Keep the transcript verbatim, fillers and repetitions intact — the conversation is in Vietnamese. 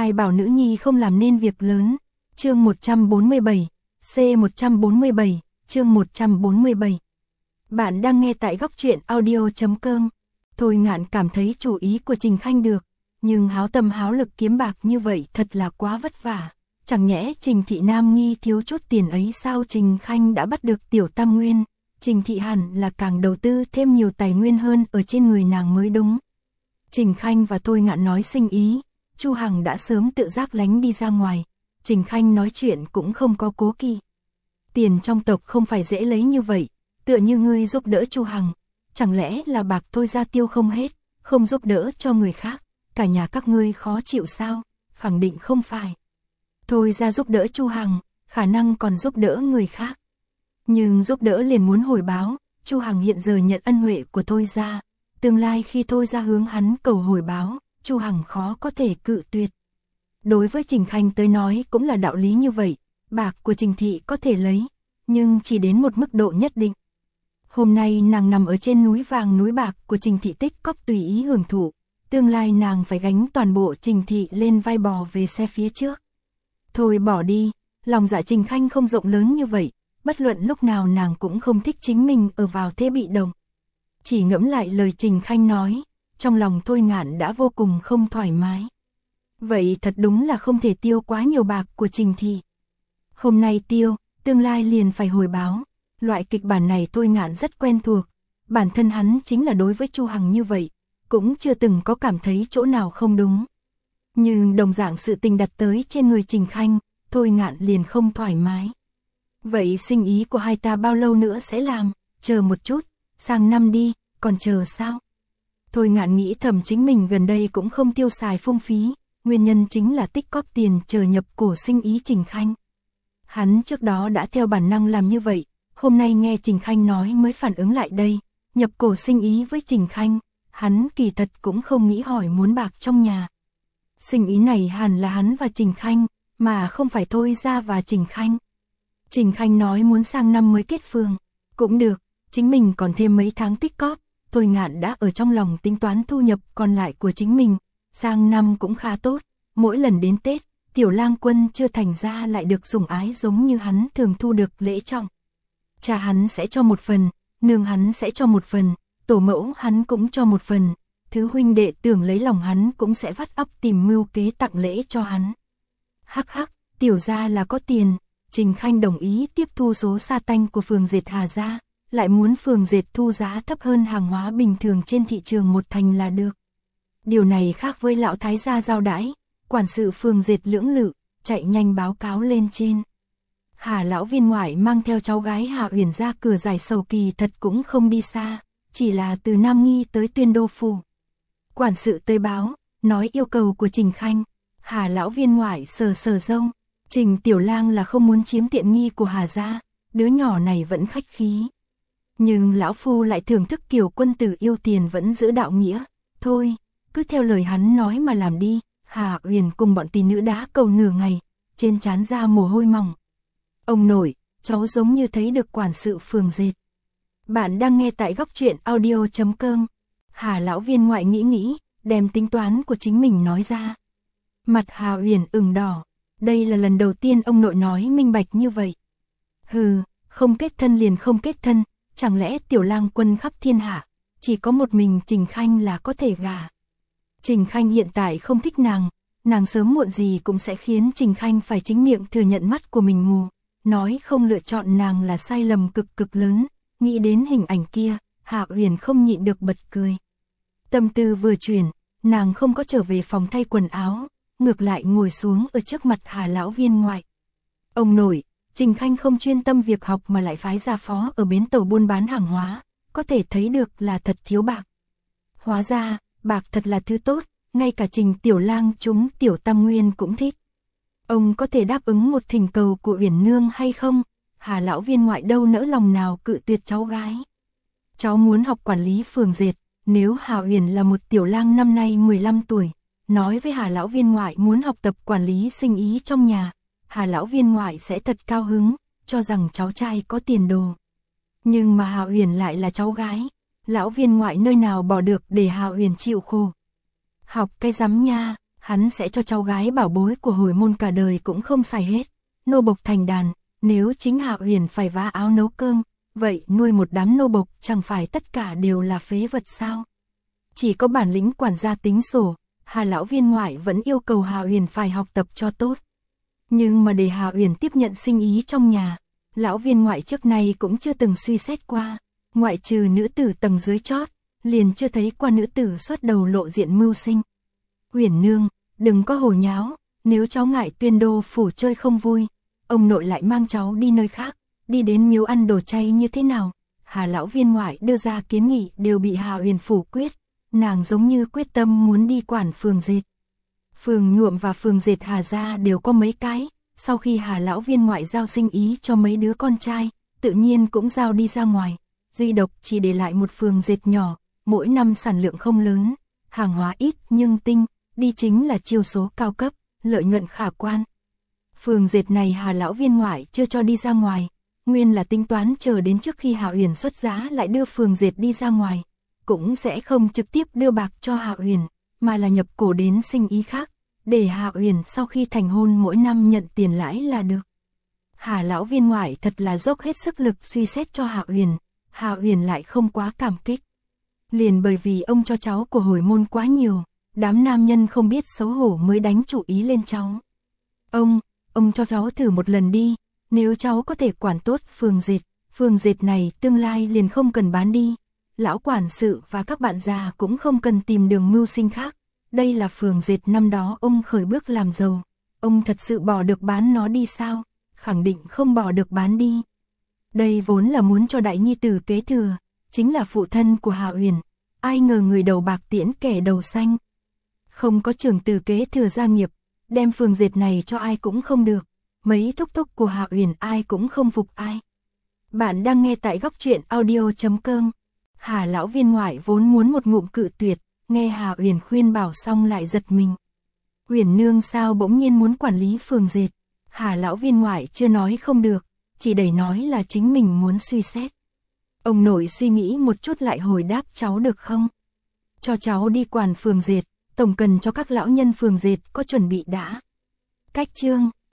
Ai bảo nữ nhi không làm nên việc lớn. Chương một trăm bốn mươi bảy, C một trăm bốn mươi bảy, chương một trăm bốn mươi bảy. Bạn đang nghe tại góc truyện audio chấm com. Thôi Ngạn cảm thấy chủ ý của Trình Khanh được, nhưng háo tâm háo lực kiếm bạc như vậy thật là quá vất vả. Chẳng nhẽ Trình Thị Nam Nghi thiếu chút tiền ấy sao? Trình Khanh đã bắt được Tiểu Tam Nguyên, Trình Thị hẳn là càng đầu tư thêm nhiều tài nguyên hơn ở trên người nàng mới đúng. Trình Khanh và Thôi Ngạn nói sinh ý, Chu Hằng đã sớm tự giác lánh đi ra ngoài. Trình Khanh nói chuyện cũng không có cố kỵ. Tiền trong tộc không phải dễ lấy như vậy, tựa như ngươi giúp đỡ Chu Hằng, chẳng lẽ là bạc Thôi ra tiêu không hết, không giúp đỡ cho người khác, cả nhà các ngươi khó chịu sao? Khẳng định không phải. Thôi ra giúp đỡ Chu Hằng, khả năng còn giúp đỡ người khác. Nhưng giúp đỡ liền muốn hồi báo, Chu Hằng hiện giờ nhận ân huệ của Thôi ra, tương lai khi Thôi ra hướng hắn cầu hồi báo, Chu Hằng khó có thể cự tuyệt. Đối với Trình Khanh tới nói cũng là đạo lý như vậy, bạc của Trình Thị có thể lấy, nhưng chỉ đến một mức độ nhất định. Hôm nay nàng nằm ở trên núi vàng núi bạc của Trình Thị tích cóp tùy ý hưởng thụ, tương lai nàng phải gánh toàn bộ Trình Thị lên vai bò về xe phía trước. Thôi bỏ đi, lòng dạ Trình Khanh không rộng lớn như vậy, bất luận lúc nào nàng cũng không thích chính mình ở vào thế bị động. Chỉ ngẫm lại lời Trình Khanh nói, trong lòng Thôi Ngạn đã vô cùng không thoải mái. Vậy thật đúng là không thể tiêu quá nhiều bạc của Trình Thị. Hôm nay tiêu, tương lai liền phải hồi báo. Loại kịch bản này Thôi Ngạn rất quen thuộc. Bản thân hắn chính là đối với Chu Hằng như vậy, cũng chưa từng có cảm thấy chỗ nào không đúng. Nhưng đồng dạng sự tình đặt tới trên người Trình Khanh, Thôi Ngạn liền không thoải mái. Vậy sinh ý của hai ta bao lâu nữa sẽ làm? Chờ một chút, sang năm đi, còn chờ sao? Thôi Ngạn nghĩ thầm chính mình gần đây cũng không tiêu xài phung phí, nguyên nhân chính là tích cóp tiền chờ nhập cổ sinh ý Trình Khanh. Hắn trước đó đã theo bản năng làm như vậy, hôm nay nghe Trình Khanh nói mới phản ứng lại đây, nhập cổ sinh ý với Trình Khanh, hắn kỳ thật cũng không nghĩ hỏi muốn bạc trong nhà. Sinh ý này hẳn là hắn và Trình Khanh, mà không phải Thôi ra và Trình Khanh. Trình Khanh nói muốn sang năm mới kết phường, cũng được, chính mình còn thêm mấy tháng tích cóp. Thôi Ngạn đã ở trong lòng tính toán thu nhập còn lại của chính mình, sang năm cũng khá tốt, mỗi lần đến Tết, Tiểu Lang Quân chưa thành ra lại được sủng ái giống như hắn thường thu được lễ trọng. Cha hắn sẽ cho một phần, nương hắn sẽ cho một phần, tổ mẫu hắn cũng cho một phần, thứ huynh đệ tưởng lấy lòng hắn cũng sẽ vắt óc tìm mưu kế tặng lễ cho hắn. Hắc hắc, Tiểu gia là có tiền, Trình Khanh đồng ý tiếp thu số sa tanh của phường dệt Hà gia, lại muốn phường dệt thu giá thấp hơn hàng hóa bình thường trên thị trường một thành là được. Điều này khác với lão thái gia giao đãi, quản sự phường dệt lưỡng lự, chạy nhanh báo cáo lên trên. Hà lão viên ngoại mang theo cháu gái Hà Uyển ra cửa giải sầu kỳ thật cũng không đi xa, chỉ là từ Nam Nghi tới Tuyên Đô phủ. Quản sự tới báo, nói yêu cầu của Trình Khanh, Hà lão viên ngoại sờ sờ râu, Trình tiểu lang là không muốn chiếm tiện nghi của Hà gia, đứa nhỏ này vẫn khách khí. Nhưng lão phu lại thưởng thức kiểu quân tử yêu tiền vẫn giữ đạo nghĩa, thôi, cứ theo lời hắn nói mà làm đi. Hà Uyển cùng bọn tỷ nữ đá cầu nửa ngày, trên trán ra mồ hôi mỏng. Ông nội, cháu giống như thấy được quản sự phường dệt. Bạn đang nghe tại góc truyện audio chấm com. Hà lão viên ngoại nghĩ nghĩ, đem tính toán của chính mình nói ra. Mặt Hà Uyển ửng đỏ, đây là lần đầu tiên ông nội nói minh bạch như vậy. Hừ, không kết thân liền không kết thân, chẳng lẽ Tiểu Lang Quân khắp thiên hạ, chỉ có một mình Trình Khanh là có thể gả. Trình Khanh hiện tại không thích nàng, nàng sớm muộn gì cũng sẽ khiến Trình Khanh phải chính miệng thừa nhận mắt của mình mù, nói không lựa chọn nàng là sai lầm cực cực lớn, nghĩ đến hình ảnh kia, Hạ Uyển không nhịn được bật cười. Tâm tư vừa chuyển, nàng không có trở về phòng thay quần áo, ngược lại ngồi xuống ở trước mặt Hà lão viên ngoại. Ông nội, Trình Khanh không chuyên tâm việc học mà lại phái gia phó ở bến tàu buôn bán hàng hóa, có thể thấy được là thật thiếu bạc. Hóa ra, bạc thật là thứ tốt, ngay cả Trình tiểu lang chúng Tiểu Tam Nguyên cũng thích. Ông có thể đáp ứng một thỉnh cầu của Uyển nương hay không? Hà lão viên ngoại đâu nỡ lòng nào cự tuyệt cháu gái. Cháu muốn học quản lý phường dệt, nếu Hà Uyển là một tiểu lang năm nay mười lăm tuổi, nói với Hà lão viên ngoại muốn học tập quản lý sinh ý trong nhà, Hà lão viên ngoại sẽ thật cao hứng, cho rằng cháu trai có tiền đồ. Nhưng mà Hà Uyển lại là cháu gái, lão viên ngoại nơi nào bỏ được để Hà Uyển chịu khổ. Học cái rắm nha, hắn sẽ cho cháu gái bảo bối của hồi môn cả đời cũng không xài hết. Nô bộc thành đàn, nếu chính Hạ Uyển phải vá áo nấu cơm, vậy nuôi một đám nô bộc chẳng phải tất cả đều là phế vật sao? Chỉ có bản lĩnh quản gia tính sổ, Hà lão viên ngoại vẫn yêu cầu Hạ Uyển phải học tập cho tốt. Nhưng mà để Hạ Uyển tiếp nhận sinh ý trong nhà, lão viên ngoại trước nay cũng chưa từng suy xét qua, ngoại trừ nữ tử tầng dưới chót, liền chưa thấy qua nữ tử xuất đầu lộ diện mưu sinh. Uyển nương, đừng có hồ nháo, nếu cháu ngại Tuyên Đô phủ chơi không vui, ông nội lại mang cháu đi nơi khác, đi đến miếu ăn đồ chay như thế nào? Hà lão viên ngoại đưa ra kiến nghị đều bị Hạ Uyển phủ quyết, nàng giống như quyết tâm muốn đi quản phường dệt. Phường nhuộm và phường dệt Hà gia đều có mấy cái, sau khi Hà lão viên ngoại giao sinh ý cho mấy đứa con trai, tự nhiên cũng giao đi ra ngoài, duy độc chỉ để lại một phường dệt nhỏ, mỗi năm sản lượng không lớn, hàng hóa ít nhưng tinh, đi chính là chiêu số cao cấp, lợi nhuận khả quan. Phường dệt này Hà lão viên ngoại chưa cho đi ra ngoài, nguyên là tính toán chờ đến trước khi Hạ Uyển xuất giá lại đưa phường dệt đi ra ngoài, cũng sẽ không trực tiếp đưa bạc cho Hạ Uyển, mà là nhập cổ đến sinh ý khác, để Hạ Uyển sau khi thành hôn mỗi năm nhận tiền lãi là được. Hà lão viên ngoại thật là dốc hết sức lực suy xét cho Hạ Uyển, Hạ Uyển lại không quá cảm kích. Liền bởi vì ông cho cháu của hồi môn quá nhiều, đám nam nhân không biết xấu hổ mới đánh chủ ý lên cháu. Ông, ông cho cháu thử một lần đi, nếu cháu có thể quản tốt phường dệt, phường dệt này tương lai liền không cần bán đi. Lão quản sự và các bạn già cũng không cần tìm đường mưu sinh khác. Đây là phường dệt năm đó ông khởi bước làm giàu. Ông thật sự bỏ được bán nó đi sao? Khẳng định không bỏ được bán đi. Đây vốn là muốn cho đại nhi tử kế thừa, chính là phụ thân của Hạ Uyển. Ai ngờ người đầu bạc tiễn kẻ đầu xanh. Không có trưởng tử kế thừa gia nghiệp, đem phường dệt này cho ai cũng không được. Mấy thúc thúc của Hạ Uyển ai cũng không phục ai. Bạn đang nghe tại góc truyện audio chấm com. Hà lão viên ngoại vốn muốn một ngụm cự tuyệt, nghe Hạ Uyển khuyên bảo xong lại giật mình. Uyển nương sao bỗng nhiên muốn quản lý phường dệt? Hà lão viên ngoại chưa nói không được, chỉ đẩy nói là chính mình muốn suy xét. Ông nội suy nghĩ một chút lại hồi đáp cháu được không? Cho cháu đi quản phường dệt, tổng cần cho các lão nhân phường dệt có chuẩn bị đã. Cách chương